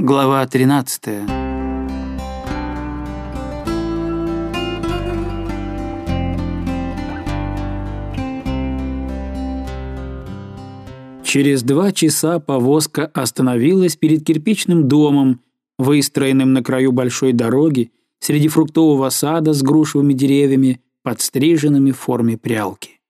Глава 13. Через 2 часа повозка остановилась перед кирпичным домом, выстроенным на краю большой дороги, среди фруктового сада с грушевыми деревьями, подстриженными в форме прялки.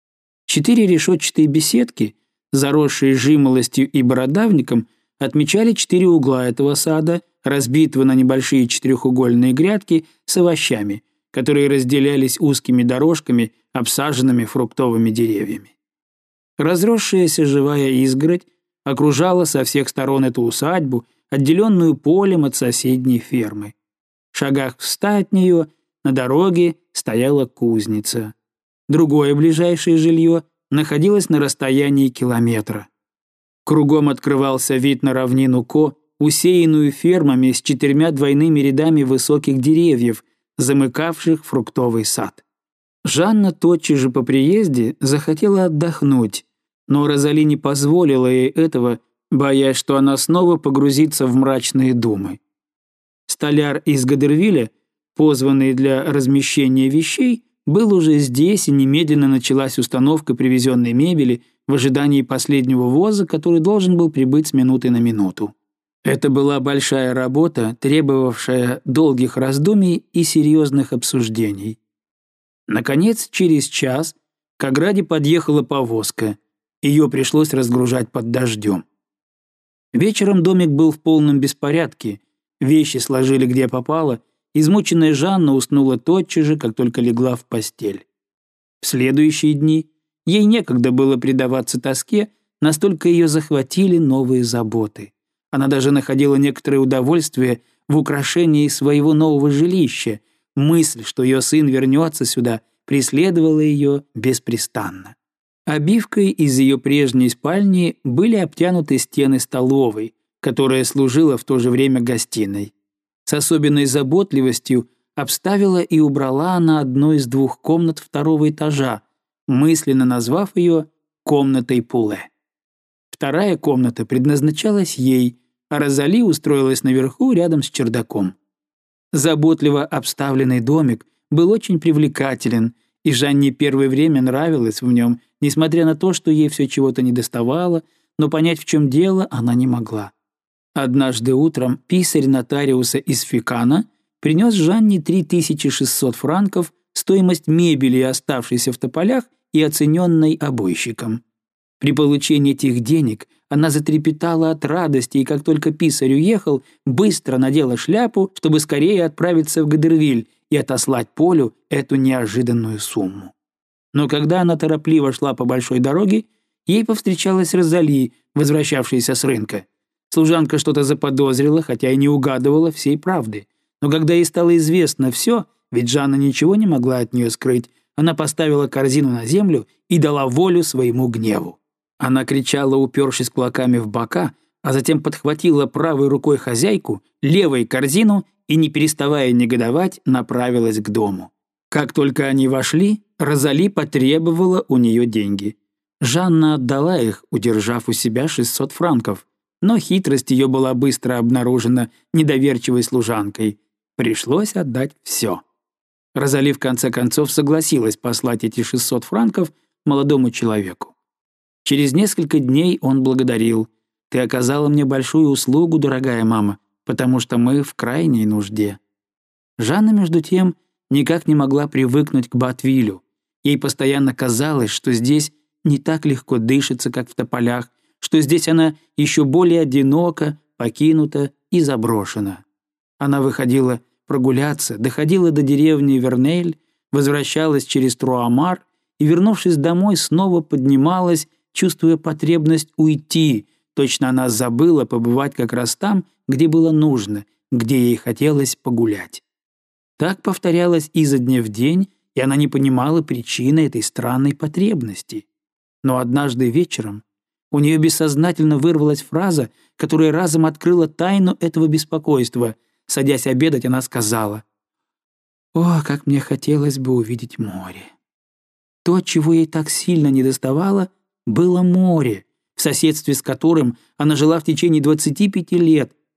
4 решетчатые беседки, заросшие жимолостью и бородавником, отмечали 4 угла этого сада, разбитого на небольшие четырехугольные грядки с овощами, которые разделялись узкими дорожками, обсаженными фруктовыми деревьями. Разросшаяся живая изгородь окружала со всех сторон эту усадьбу, отделенную полем от соседней фермы. В шагах в 100 от нее на дороге стояла кузница. Другое ближайшее жилье находилось на расстоянии километра. Кругом открывался вид на равнину Ко, усеянную фермами с 4 двойными рядами высоких деревьев, замыкавших фруктовый сад. Жанна тотчас же по приезде захотела отдохнуть, но Розали не позволила ей этого, боясь, что она снова погрузится в мрачные думы. Столяр из Гадервилля, позванный для размещения вещей, был уже здесь, и немедленно началась установка привезенной мебели в ожидании последнего воза, который должен был прибыть с минуты на минуту. Это была большая работа, требовавшая долгих раздумий и серьезных обсуждений. Наконец, через час к ограде подъехала повозка. Ее пришлось разгружать под дождем. Вечером домик был в полном беспорядке. Вещи сложили где попало. Измученная Жанна уснула тотчас же, как только легла в постель. В следующие дни ей некогда было предаваться тоске, настолько ее захватили новые заботы. Она даже находила некоторое удовольствие в украшении своего нового жилища. Мысль, что ее сын вернется сюда, преследовала ее беспрестанно. Обивкой из ее прежней спальни были обтянуты стены столовой, которая служила в то же время гостиной. С особенной заботливостью обставила и убрала она одну из 2 комнат 2-го этажа, мысленно назвав ее «комнатой Пуле». 2-я комната предназначалась ей, а Розали устроилась наверху рядом с чердаком. Заботливо обставленный домик был очень привлекателен, и Жанне первое время нравилось в нем, несмотря на то, что ей все чего-то недоставало, но понять, в чем дело, она не могла. Однажды утром писарь нотариуса из Фикана принес Жанне 3600 франков, стоимость мебели, оставшейся в тополях и оцененной обойщиком. При получении этих денег она затрепетала от радости, и как только писарь уехал, быстро надела шляпу, чтобы скорее отправиться в Гадервиль и отослать Полю эту неожиданную сумму. Но когда она торопливо шла по большой дороге, ей повстречалась Розали, возвращавшаяся с рынка. Служанка что-то заподозрила, хотя и не угадывала всей правды. Но когда ей стало известно все, ведь Жанна ничего не могла от нее скрыть, она поставила корзину на землю и дала волю своему гневу. Она кричала, упершись кулаками в бока, а затем подхватила правой рукой хозяйку, левой корзину и, не переставая негодовать, направилась к дому. Как только они вошли, Розали потребовала у нее деньги. Жанна отдала их, удержав у себя 600 франков, но хитрость ее была быстро обнаружена недоверчивой служанкой. Пришлось отдать все. Розали в конце концов согласилась послать эти 600 франков молодому человеку. Через несколько дней он благодарил. «Ты оказала мне большую услугу, дорогая мама, потому что мы в крайней нужде». Жанна, между тем, никак не могла привыкнуть к Батвилю. Ей постоянно казалось, что здесь не так легко дышится, как в тополях, что здесь она еще более одинока, покинута и заброшена. Она выходила прогуляться, доходила до деревни Вернель, возвращалась через Труамар и, вернувшись домой, снова поднималась, чувствуя потребность уйти. Точно она забыла побывать как раз там, где было нужно, где ей хотелось погулять. Так повторялось изо дня в день, и она не понимала причины этой странной потребности. Но однажды вечером у нее бессознательно вырвалась фраза, которая разом открыла тайну этого беспокойства. Садясь обедать, она сказала: «О, как мне хотелось бы увидеть море». То, чего ей так сильно недоставало, было море, в соседстве с которым она жила в течение 25 лет,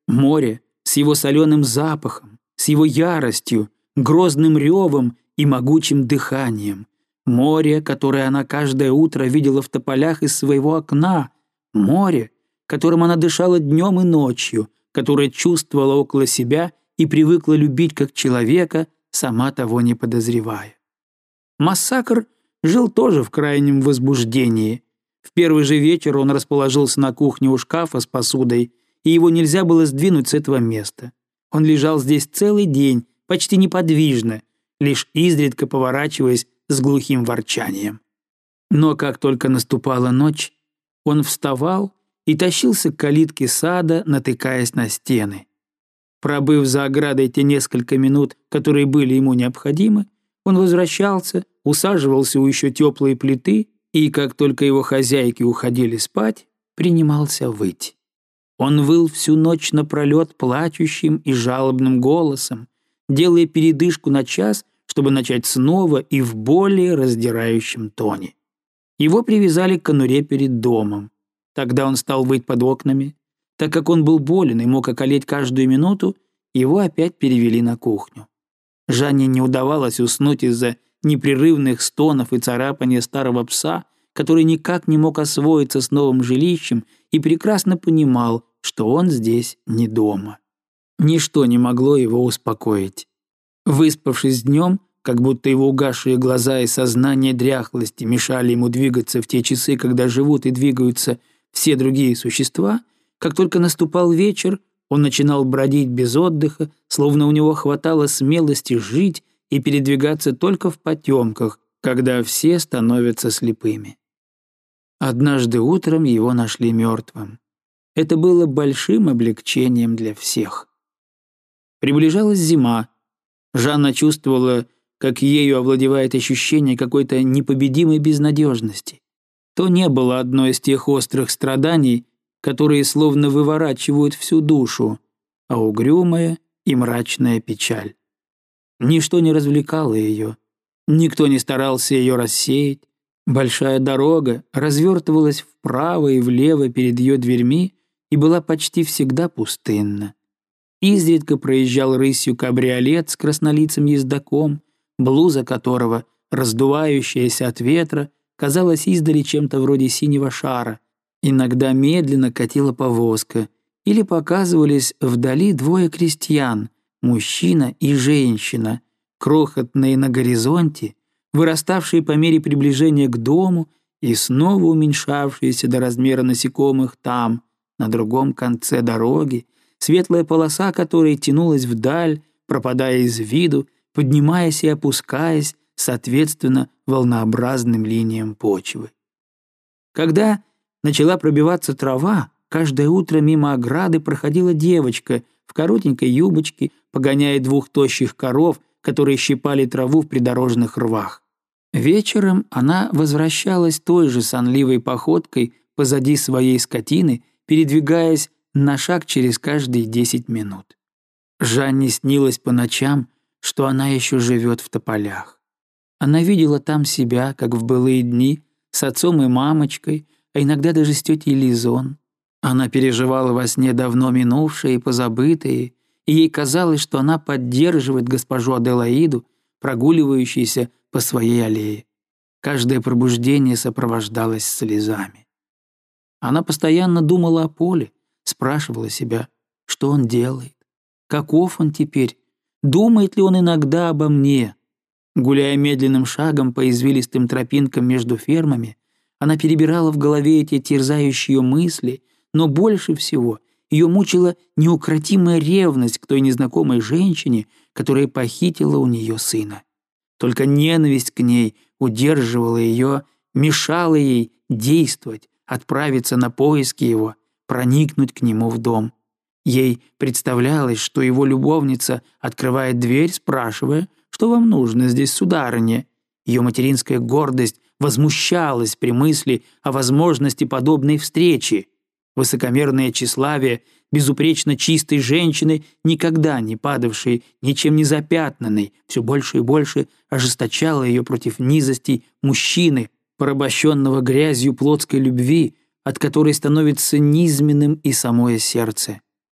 Море с его соленым запахом, с его яростью, грозным ревом и могучим дыханием. Море, которое она каждое утро видела в тополях из своего окна. Море, которым она дышала днем и ночью, которое чувствовала около себя и привыкла любить как человека, сама того не подозревая. Массакр жил тоже в крайнем возбуждении. В первый же вечер он расположился на кухне у шкафа с посудой, и его нельзя было сдвинуть с этого места. Он лежал здесь целый день, почти неподвижно, лишь изредка поворачиваясь с глухим ворчанием. Но как только наступала ночь, он вставал и тащился к калитке сада, натыкаясь на стены. Пробыв за оградой те несколько минут, которые были ему необходимы, он возвращался, усаживался у еще теплой плиты и, как только его хозяйки уходили спать, принимался выть. Он выл всю ночь напролет плачущим и жалобным голосом, делая передышку на час, чтобы начать снова и в более раздирающем тоне. Его привязали к конуре перед домом. Тогда он стал выть под окнами. Так как он был болен и мог околеть каждую минуту, его опять перевели на кухню. Жанне не удавалось уснуть из-за непрерывных стонов и царапания старого пса, который никак не мог освоиться с новым жилищем и прекрасно понимал, что он здесь не дома. Ничто не могло его успокоить. Выспавшись днем, как будто его угасшие глаза и сознание дряхлости мешали ему двигаться в те часы, когда живут и двигаются все другие существа, как только наступал вечер, он начинал бродить без отдыха, словно у него хватало смелости жить и передвигаться только в потемках, когда все становятся слепыми. Однажды утром его нашли мертвым. Это было большим облегчением для всех. Приближалась зима. Жанна чувствовала, как ею овладевает ощущение какой-то непобедимой безнадежности. То не было одно из тех острых страданий, которые словно выворачивают всю душу, а угрюмая и мрачная печаль. Ничто не развлекало ее, никто не старался ее рассеять. Большая дорога развертывалась вправо и влево перед ее дверьми и была почти всегда пустынна. Изредка проезжал рысью кабриолет с краснолицым ездаком, блуза которого, раздувающаяся от ветра, казалась издали чем-то вроде синего шара. Иногда медленно катила повозка, или показывались вдали двое крестьян, мужчина и женщина, крохотные на горизонте, выраставшие по мере приближения к дому и снова уменьшавшиеся до размера насекомых там, на другом конце дороги, светлая полоса которой тянулась вдаль, пропадая из виду, поднимаясь и опускаясь, соответственно, волнообразным линиям почвы. Когда начала пробиваться трава, каждое утро мимо ограды проходила девочка в коротенькой юбочке, погоняя двух тощих коров, которые щипали траву в придорожных рвах. Вечером она возвращалась той же сонливой походкой позади своей скотины, передвигаясь на шаг через каждые 10 минут. Жанне снилось по ночам, что она еще живет в тополях. Она видела там себя, как в былые дни, с отцом и мамочкой, а иногда даже с тетей Лизон. Она переживала во сне давно минувшее и позабытое, и ей казалось, что она поддерживает госпожу Аделаиду, прогуливающуюся по своей аллее. Каждое пробуждение сопровождалось слезами. Она постоянно думала о Поле, спрашивала себя, что он делает, каков он теперь, думает ли он иногда обо мне. Гуляя медленным шагом по извилистым тропинкам между фермами, она перебирала в голове эти терзающие мысли, но больше всего ее мучила неукротимая ревность к той незнакомой женщине, которая похитила у нее сына. Только ненависть к ней удерживала ее, мешала ей действовать, отправиться на поиски его, проникнуть к нему в дом. Ей представлялось, что его любовница открывает дверь, спрашивая, что вам нужно здесь, сударыня. Ее материнская гордость возмущалась при мысли о возможности подобной встречи. Высокомерное тщеславие безупречно чистой женщины, никогда не падавшей, ничем не запятнанной, все больше и больше ожесточало ее против низостей мужчины, порабощенного грязью плотской любви, от которой становится низменным и самое сердце.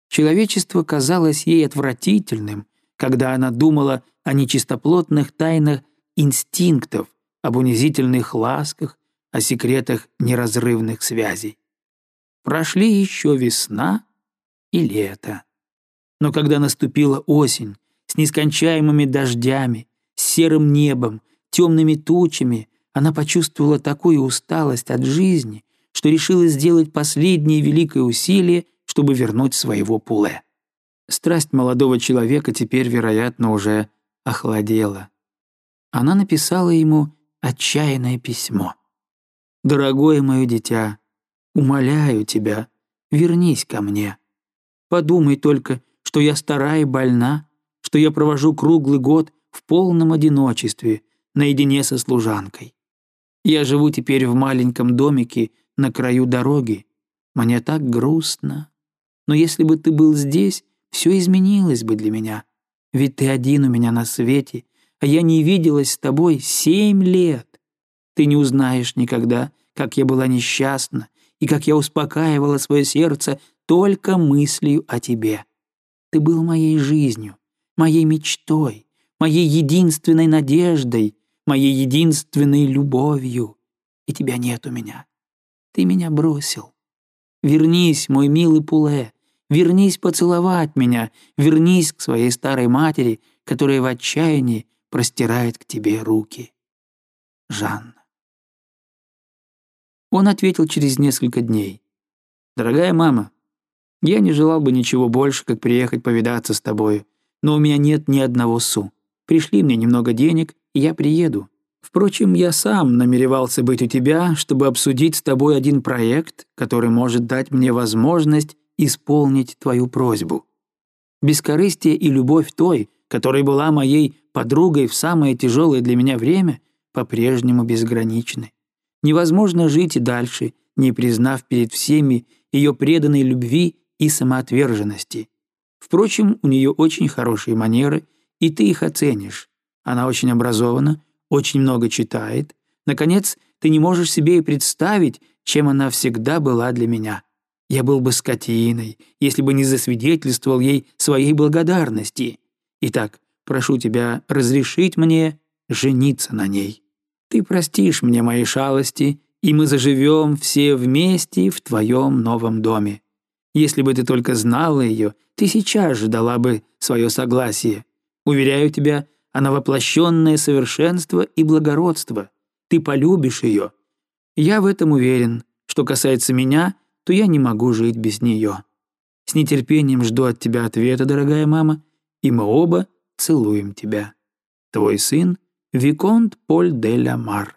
Человечество казалось ей отвратительным, когда она думала о нечистоплотных тайнах инстинктов, об унизительных ласках, о секретах неразрывных связей. Прошли еще весна и лето. Но когда наступила осень, с нескончаемыми дождями, с серым небом, темными тучами, она почувствовала такую усталость от жизни, что решила сделать последнее великое усилие, чтобы вернуть своего Пуле. Страсть молодого человека теперь, вероятно, уже охладела. Она написала ему отчаянное письмо. «Дорогое мое дитя, умоляю тебя, вернись ко мне. Подумай только, что я стара и больна, что я провожу круглый год в полном одиночестве, наедине со служанкой. Я живу теперь в маленьком домике на краю дороги. Мне так грустно. Но если бы ты был здесь, все изменилось бы для меня. Ведь ты один у меня на свете, а я не виделась с тобой 7 лет. Ты не узнаешь никогда, как я была несчастна и как я успокаивала свое сердце только мыслью о тебе. Ты был моей жизнью, моей мечтой, моей единственной надеждой, моей единственной любовью. И тебя нет у меня. Ты меня бросил. Вернись, мой милый Пуле, вернись поцеловать меня, вернись к своей старой матери, которая в отчаянии простирает к тебе руки. Жанна». Он ответил через несколько дней. «Дорогая мама, я не желал бы ничего больше, как приехать повидаться с тобою, но у меня нет ни одного су. Пришли мне немного денег, и я приеду. Впрочем, я сам намеревался быть у тебя, чтобы обсудить с тобой один проект, который может дать мне возможность исполнить твою просьбу. Бескорыстие и любовь той, которая была моей подругой в самое тяжелое для меня время, по-прежнему безграничны. Невозможно жить и дальше, не признав перед всеми ее преданной любви и самоотверженности. Впрочем, у нее очень хорошие манеры, и ты их оценишь. Она очень образована, очень много читает. Наконец, ты не можешь себе и представить, чем она всегда была для меня. Я был бы скотиной, если бы не засвидетельствовал ей своей благодарности. Итак, прошу тебя разрешить мне жениться на ней. Ты простишь мне мои шалости, и мы заживем все вместе в твоем новом доме. Если бы ты только знала ее, ты сейчас же дала бы свое согласие. Уверяю тебя, она воплощенное совершенство и благородство. Ты полюбишь ее. Я в этом уверен. Что касается меня, то я не могу жить без нее. С нетерпением жду от тебя ответа, дорогая мама, и мы оба целуем тебя. Твой сын Виконт Поль де ла Мар».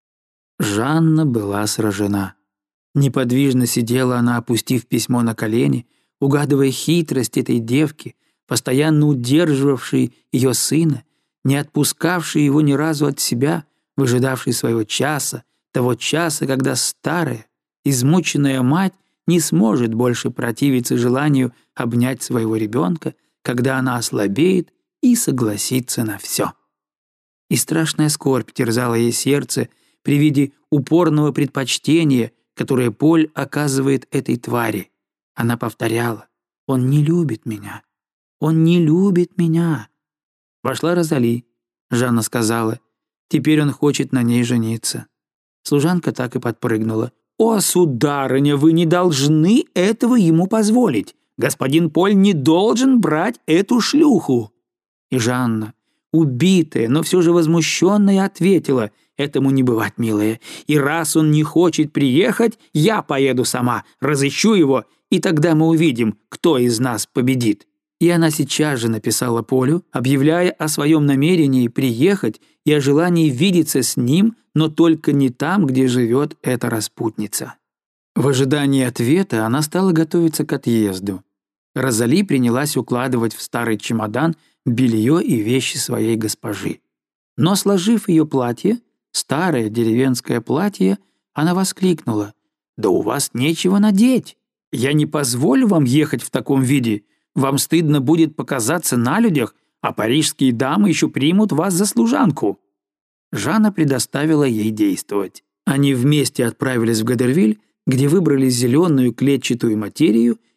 Жанна была сражена. Неподвижно сидела она, опустив письмо на колени, угадывая хитрость этой девки, постоянно удерживавшей ее сына, не отпускавшей его ни разу от себя, выжидавшей своего часа, того часа, когда старая, измученная мать не сможет больше противиться желанию обнять своего ребенка, когда она ослабеет и согласится на все. И страшная скорбь терзала ей сердце при виде упорного предпочтения, которое Поль оказывает этой твари. Она повторяла: «Он не любит меня! Он не любит меня!» Вошла Розали. Жанна сказала: «Теперь он хочет на ней жениться». Служанка так и подпрыгнула. «О, сударыня, вы не должны этого ему позволить! Господин Поль не должен брать эту шлюху!» И Жанна, убитая, но все же возмущенная, ответила: «Этому не бывать, милая, и раз он не хочет приехать, я поеду сама, разыщу его, и тогда мы увидим, кто из нас победит». И она сейчас же написала Полю, объявляя о своем намерении приехать и о желании видеться с ним, но только не там, где живет эта распутница. В ожидании ответа она стала готовиться к отъезду. Розали принялась укладывать в старый чемодан белье и вещи своей госпожи. Но, сложив ее платье, старое деревенское платье, она воскликнула: «Да у вас нечего надеть! Я не позволю вам ехать в таком виде! Вам стыдно будет показаться на людях, а парижские дамы еще примут вас за служанку». Жанна предоставила ей действовать. Они вместе отправились в Гадервиль, где выбрали зеленую клетчатую материю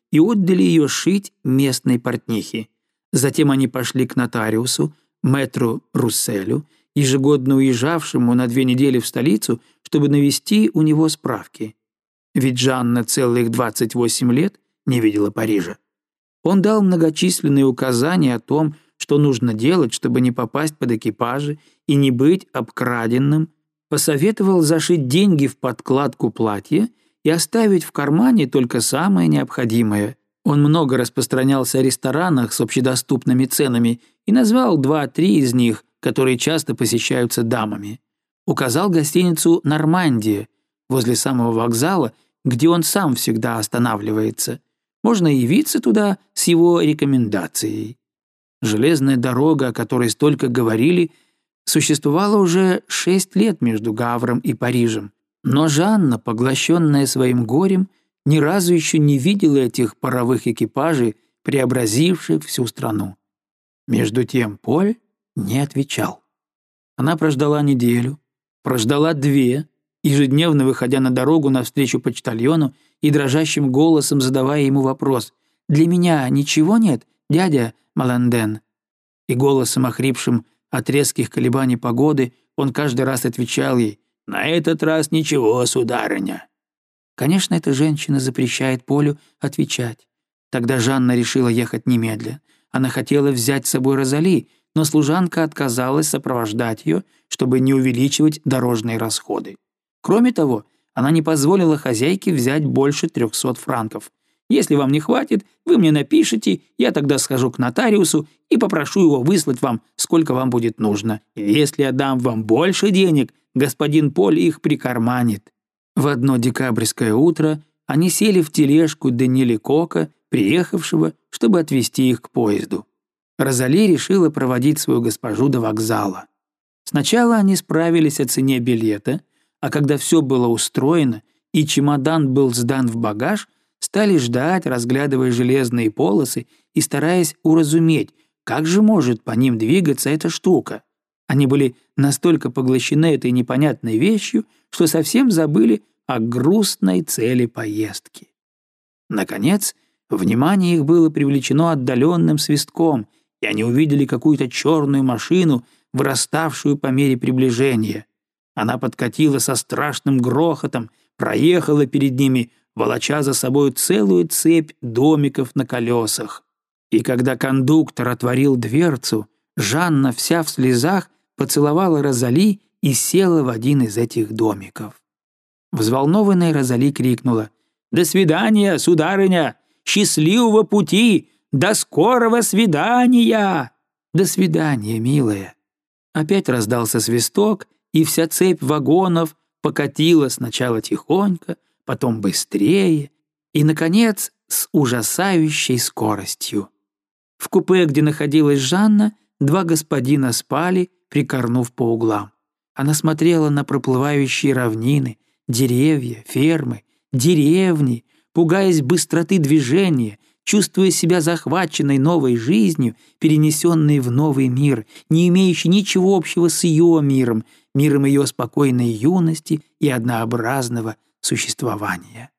и отдали ее шить местной портнихе. Затем они пошли к нотариусу, мэтру Русселю, ежегодно уезжавшему на 2 недели в столицу, чтобы навести у него справки. Ведь Жанна целых 28 лет не видела Парижа. Он дал многочисленные указания о том, что нужно делать, чтобы не попасть под экипажи и не быть обкраденным, посоветовал зашить деньги в подкладку платья и оставить в кармане только самое необходимое. Он много распространялся о ресторанах с общедоступными ценами и назвал 2-3 из них, которые часто посещаются дамами. Указал гостиницу «Нормандия» возле самого вокзала, где он сам всегда останавливается. Можно явиться туда с его рекомендацией. Железная дорога, о которой столько говорили, существовала уже 6 лет между Гавром и Парижем. Но Жанна, поглощенная своим горем, ни разу еще не видела этих паровых экипажей, преобразивших всю страну. Между тем Поль не отвечал. Она прождала неделю, прождала 2, ежедневно выходя на дорогу навстречу почтальону и дрожащим голосом задавая ему вопрос: «Для меня ничего нет, дядя Маланден?» И голосом, охрипшим от резких колебаний погоды, он каждый раз отвечал ей: «На этот раз ничего, сударыня». Конечно, эта женщина запрещает Полю отвечать. Тогда Жанна решила ехать немедля. Она хотела взять с собой Розали, но служанка отказалась сопровождать ее, чтобы не увеличивать дорожные расходы. Кроме того, она не позволила хозяйке взять больше 300 франков. «Если вам не хватит, вы мне напишите, я тогда схожу к нотариусу и попрошу его выслать вам, сколько вам будет нужно. Если я дам вам больше денег, господин Поль их прикарманит». В одно декабрьское утро они сели в тележку Даниэля Кока, приехавшего, чтобы отвезти их к поезду. Розали решила проводить свою госпожу до вокзала. Сначала они справились о цене билета, а когда все было устроено и чемодан был сдан в багаж, стали ждать, разглядывая железные полосы и стараясь уразуметь, как же может по ним двигаться эта штука. Они были настолько поглощены этой непонятной вещью, что совсем забыли о грустной цели поездки. Наконец, внимание их было привлечено отдаленным свистком, и они увидели какую-то черную машину, выраставшую по мере приближения. Она подкатила со страшным грохотом, проехала перед ними, волоча за собой целую цепь домиков на колесах. И когда кондуктор отворил дверцу, Жанна, вся в слезах, поцеловала Розали и села в один из этих домиков. Взволнованная Розали крикнула: «До свидания, сударыня! Счастливого пути! До скорого свидания!» «До свидания, милая!» Опять раздался свисток, и вся цепь вагонов покатила сначала тихонько, потом быстрее и, наконец, с ужасающей скоростью. В купе, где находилась Жанна, 2 господина спали, прикорнув по углам. Она смотрела на проплывающие равнины, деревья, фермы, деревни, пугаясь быстроты движения, чувствуя себя захваченной новой жизнью, перенесенной в новый мир, не имеющий ничего общего с ее миром, миром ее спокойной юности и однообразного существования.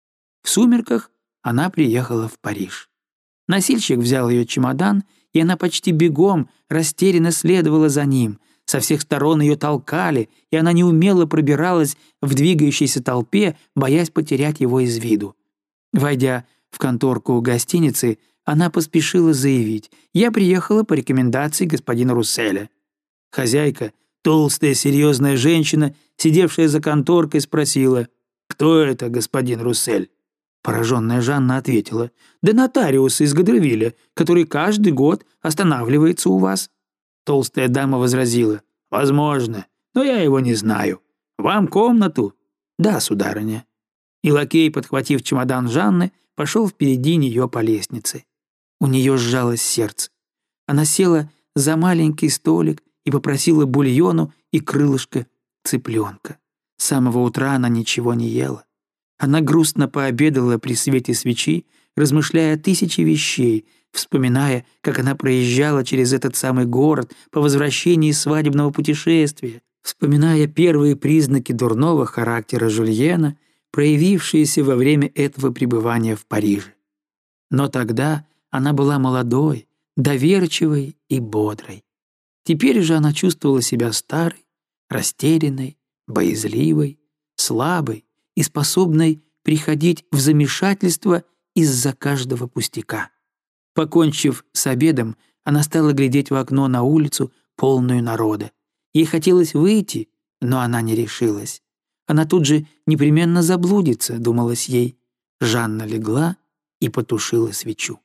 В сумерках она приехала в Париж. Носильщик взял ее чемодан, и она почти бегом, растерянно следовала за ним. Со всех сторон ее толкали, и она неумело пробиралась в двигающейся толпе, боясь потерять его из виду. Войдя в конторку гостиницы, она поспешила заявить: «Я приехала по рекомендации господина Русселя». Хозяйка, толстая серьезная женщина, сидевшая за конторкой, спросила: «Кто это, господин Руссель?» Пораженная Жанна ответила: «Да нотариус из Гадервилля, который каждый год останавливается у вас». Толстая дама возразила: «Возможно, но я его не знаю. Вам комнату?» «Да, сударыня». И лакей, подхватив чемодан Жанны, пошел впереди нее по лестнице. У нее сжалось сердце. Она села за маленький столик и попросила бульону и крылышко цыпленка. С самого утра она ничего не ела. Она грустно пообедала при свете свечи, размышляя о 1000 вещей, вспоминая, как она проезжала через этот самый город по возвращении из свадебного путешествия, вспоминая первые признаки дурного характера Жюльена, проявившиеся во время этого пребывания в Париже. Но тогда она была молодой, доверчивой и бодрой. Теперь же она чувствовала себя старой, растерянной, боязливой, слабой и способной приходить в замешательство из-за каждого пустяка. Покончив с обедом, она стала глядеть в окно на улицу, полную народа. Ей хотелось выйти, но она не решилась. Она тут же непременно заблудится, думалось ей. Жанна легла и потушила свечу.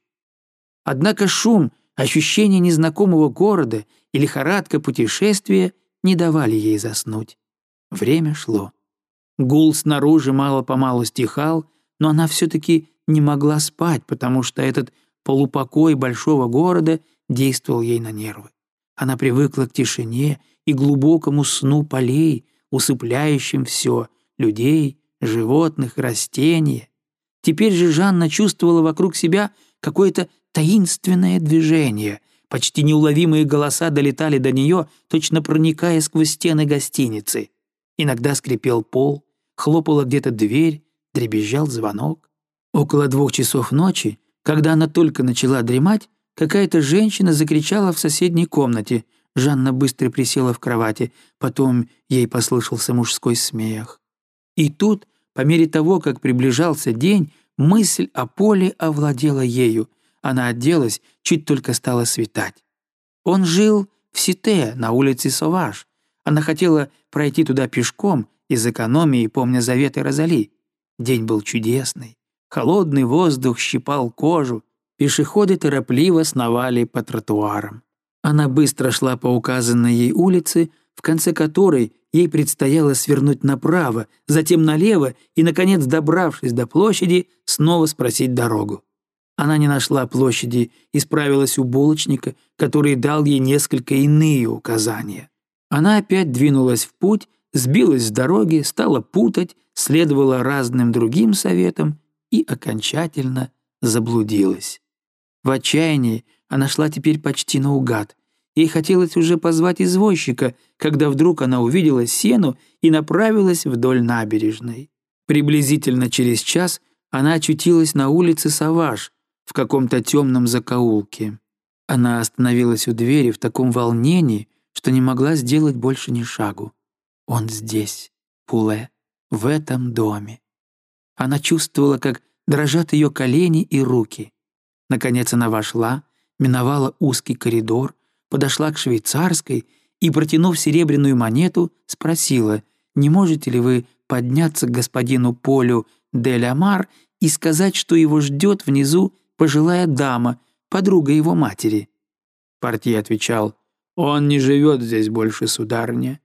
Однако шум, ощущение незнакомого города и лихорадка путешествия не давали ей заснуть. Время шло. Гул снаружи мало-помалу стихал, но она все-таки не могла спать, потому что этот полупокой большого города действовал ей на нервы. Она привыкла к тишине и глубокому сну полей, усыпляющим все — людей, животных, растения. Теперь же Жанна чувствовала вокруг себя какое-то таинственное движение. Почти неуловимые голоса долетали до нее, точно проникая сквозь стены гостиницы. Иногда скрипел пол, хлопала где-то дверь, дребезжал звонок. Около 2 часов ночи, когда она только начала дремать, какая-то женщина закричала в соседней комнате. Жанна быстро присела в кровати, потом ей послышался мужской смех. И тут, по мере того, как приближался день, мысль о Поле овладела ею. Она оделась, чуть только стало светать. Он жил в Сите, на улице Соваж. Она хотела пройти туда пешком, из экономии, помня заветы Розали. День был чудесный. Холодный воздух щипал кожу. Пешеходы торопливо сновали по тротуарам. Она быстро шла по указанной ей улице, в конце которой ей предстояло свернуть направо, затем налево и, наконец, добравшись до площади, снова спросить дорогу. Она не нашла площади и справилась у булочника, который дал ей несколько иные указания. Она опять двинулась в путь, сбилась с дороги, стала путать, следовала разным другим советам и окончательно заблудилась. В отчаянии она шла теперь почти наугад. Ей хотелось уже позвать извозчика, когда вдруг она увидела сену и направилась вдоль набережной. Приблизительно через час она очутилась на улице Соваж, в каком-то темном закоулке. Она остановилась у двери в таком волнении, что не могла сделать больше ни шагу. Он здесь, Пуле, в этом доме. Она чувствовала, как дрожат ее колени и руки. Наконец она вошла, миновала узкий коридор, подошла к швейцарской и, протянув серебряную монету, спросила, не можете ли вы подняться к господину Полю де ля Мар и сказать, что его ждет внизу пожилая дама, подруга его матери. Портье отвечал, «Он не живет здесь больше, сударыня».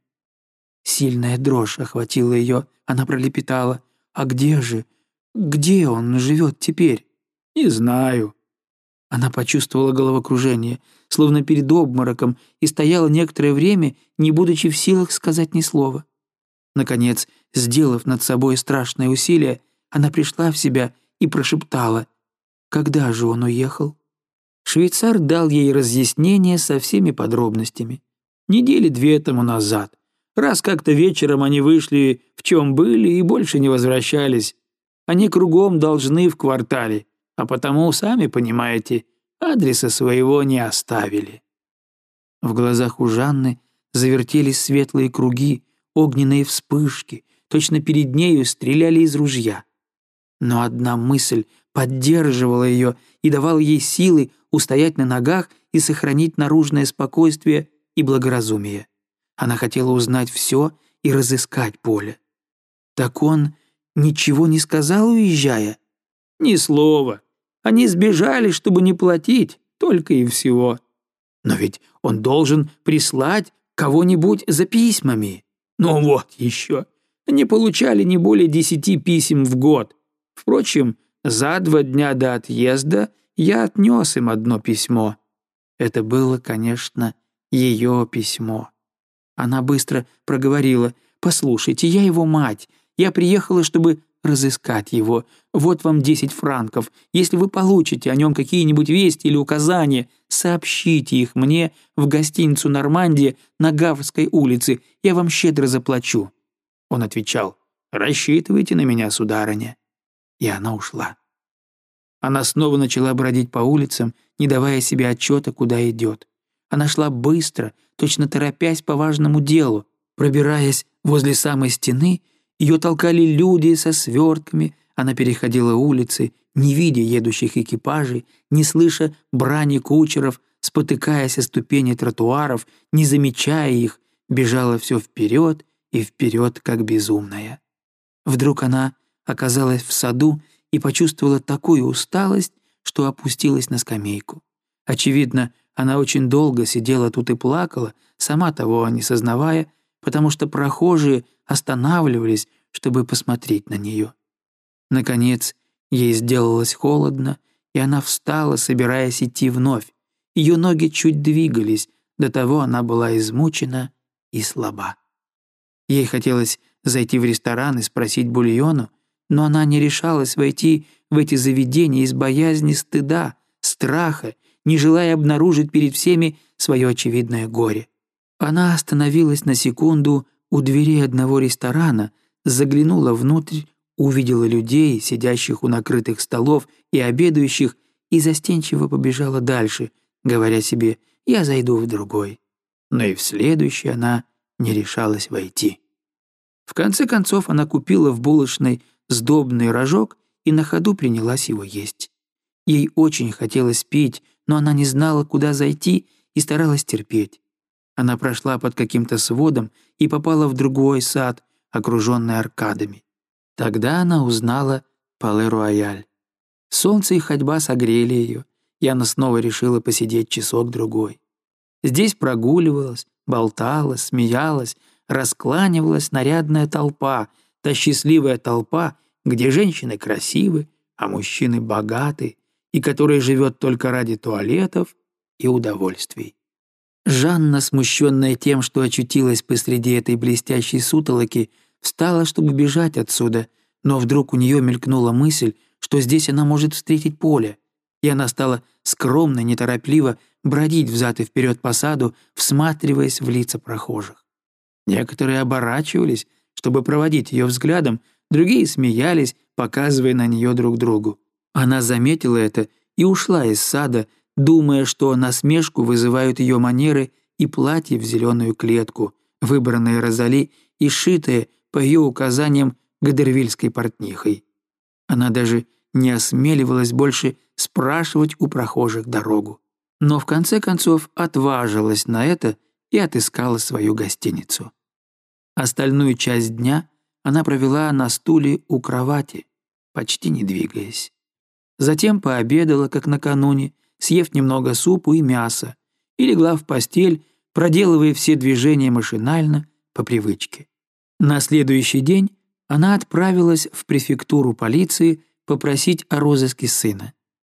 Сильная дрожь охватила ее, она пролепетала, «А где же? Где он живет теперь?» «Не знаю». Она почувствовала головокружение, словно перед обмороком, и стояла некоторое время, не будучи в силах сказать ни слова. Наконец, сделав над собой страшное усилие, она пришла в себя и прошептала, «Когда же он уехал?» Швейцар дал ей разъяснение со всеми подробностями. 2 недели тому назад. Раз как-то вечером они вышли, в чем были, и больше не возвращались. Они кругом должны в квартале, а потому, сами понимаете, адреса своего не оставили. В глазах у Жанны завертелись светлые круги, огненные вспышки, точно перед нею стреляли из ружья. Но одна мысль поддерживала ее и давала ей силы устоять на ногах и сохранить наружное спокойствие и благоразумие. Она хотела узнать все и разыскать Поле. Так он ничего не сказал, уезжая? Ни слова. Они сбежали, чтобы не платить, только и всего. Но ведь он должен прислать кого-нибудь за письмами. Ну вот еще. Они получали не более 10 писем в год. Впрочем, за 2 дня до отъезда я отнес им одно письмо. Это было, конечно, ее письмо. Она быстро проговорила, «Послушайте, я его мать. Я приехала, чтобы разыскать его. Вот вам 10 франков. Если вы получите о нем какие-нибудь вести или указания, сообщите их мне в гостиницу «Нормандия» на Гаврской улице. Я вам щедро заплачу». Он отвечал, «Рассчитывайте на меня, сударыня». И она ушла. Она снова начала бродить по улицам, не давая себе отчета, куда идет. Она шла быстро, точно торопясь по важному делу. Пробираясь возле самой стены, ее толкали люди со свертками, она переходила улицы, не видя едущих экипажей, не слыша брани кучеров, спотыкаясь о ступени тротуаров, не замечая их, бежала все вперед и вперед, как безумная. Вдруг она оказалась в саду и почувствовала такую усталость, что опустилась на скамейку. Очевидно, она очень долго сидела тут и плакала, сама того не сознавая, потому что прохожие останавливались, чтобы посмотреть на нее. Наконец, ей сделалось холодно, и она встала, собираясь идти вновь. Ее ноги чуть двигались, до того она была измучена и слаба. Ей хотелось зайти в ресторан и спросить бульону, но она не решалась войти в эти заведения из боязни стыда, страха, не желая обнаружить перед всеми свое очевидное горе. Она остановилась на секунду у дверей одного ресторана, заглянула внутрь, увидела людей, сидящих у накрытых столов и обедающих, и застенчиво побежала дальше, говоря себе «я зайду в другой». Но и в следующий она не решалась войти. В конце концов она купила в булочной сдобный рожок и на ходу принялась его есть. Ей очень хотелось пить, но она не знала, куда зайти, и старалась терпеть. Она прошла под каким-то сводом и попала в другой сад, окруженный аркадами. Тогда она узнала Пале-Рояль. Солнце и ходьба согрели ее, и она снова решила посидеть часок-другой. Здесь прогуливалась, болтала, смеялась, раскланивалась нарядная толпа, та счастливая толпа, где женщины красивы, а мужчины богаты, и которая живет только ради туалетов и удовольствий. Жанна, смущенная тем, что очутилась посреди этой блестящей сутолоки, встала, чтобы бежать отсюда, но вдруг у нее мелькнула мысль, что здесь она может встретить Поля, и она стала скромно, неторопливо бродить взад и вперед по саду, всматриваясь в лица прохожих. Некоторые оборачивались, чтобы проводить ее взглядом, другие смеялись, показывая на нее друг другу. Она заметила это и ушла из сада, думая, что насмешку вызывают ее манеры и платье в зеленую клетку, выбранное Розали и шитое по ее указаниям гадервильской портнихой. Она даже не осмеливалась больше спрашивать у прохожих дорогу. Но в конце концов отважилась на это и отыскала свою гостиницу. Остальную часть дня она провела на стуле у кровати, почти не двигаясь. Затем пообедала, как накануне, съев немного супу и мяса, и легла в постель, проделывая все движения машинально, по привычке. На следующий день она отправилась в префектуру полиции попросить о розыске сына.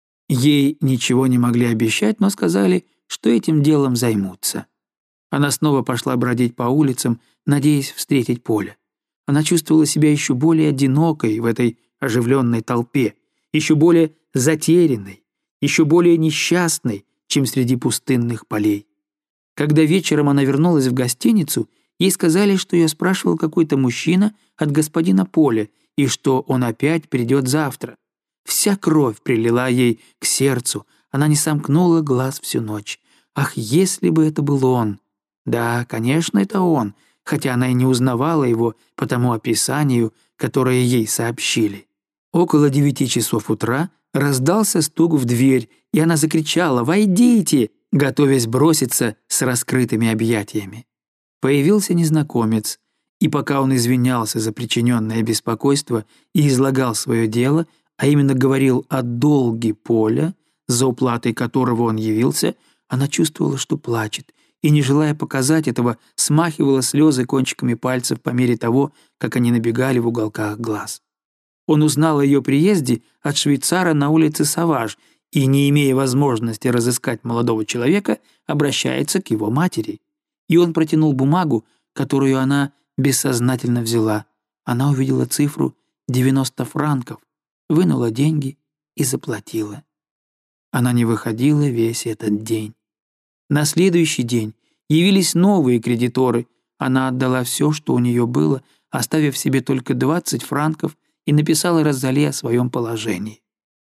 Ей ничего не могли обещать, но сказали, что этим делом займутся. Она снова пошла бродить по улицам, надеясь встретить Поля. Она чувствовала себя еще более одинокой в этой оживленной толпе, еще более затерянной, еще более несчастной, чем среди пустынных полей. Когда вечером она вернулась в гостиницу, ей сказали, что ее спрашивал какой-то мужчина от господина Поля и что он опять придет завтра. Вся кровь прилила ей к сердцу, она не сомкнула глаз всю ночь. Ах, если бы это был он! Да, конечно, это он, хотя она и не узнавала его по тому описанию, которое ей сообщили. Около 9 часов утра раздался стук в дверь, и она закричала «Войдите!», готовясь броситься с раскрытыми объятиями. Появился незнакомец, и пока он извинялся за причиненное беспокойство и излагал свое дело, а именно говорил о долге Поля, за уплатой которого он явился, она чувствовала, что плачет, и, не желая показать этого, смахивала слезы кончиками пальцев по мере того, как они набегали в уголках глаз. Он узнал о ее приезде от швейцара на улице Саваж и, не имея возможности разыскать молодого человека, обращается к его матери. И он протянул бумагу, которую она бессознательно взяла. Она увидела цифру 90 франков, вынула деньги и заплатила. Она не выходила весь этот день. На следующий день явились новые кредиторы. Она отдала все, что у нее было, оставив себе только 20 франков, и написала Розали о своем положении.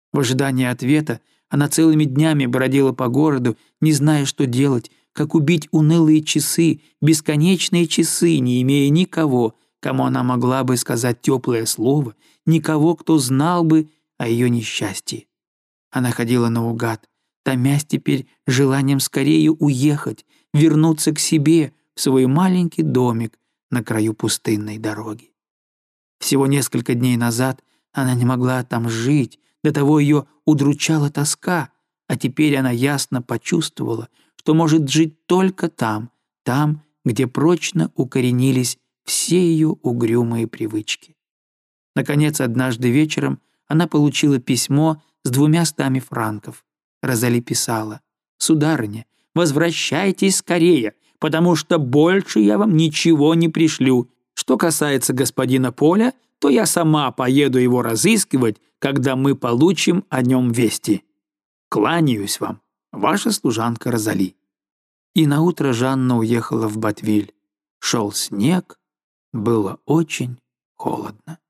В ожидании ответа она целыми днями бродила по городу, не зная, что делать, как убить унылые часы, бесконечные часы, не имея никого, кому она могла бы сказать теплое слово, никого, кто знал бы о ее несчастье. Она ходила наугад, томясь теперь желанием скорее уехать, вернуться к себе, в свой маленький домик на краю пустынной дороги. Всего несколько дней назад она не могла там жить, до того ее удручала тоска, а теперь она ясно почувствовала, что может жить только там, где прочно укоренились все ее угрюмые привычки. Наконец, однажды вечером она получила письмо с 200 франков. Розали писала: «Сударыня, возвращайтесь скорее, потому что больше я вам ничего не пришлю. Что касается господина Поля, то я сама поеду его разыскивать, когда мы получим о нем вести. Кланяюсь вам, ваша служанка Розали». И наутро Жанна уехала в Ботвиль. Шел снег, было очень холодно.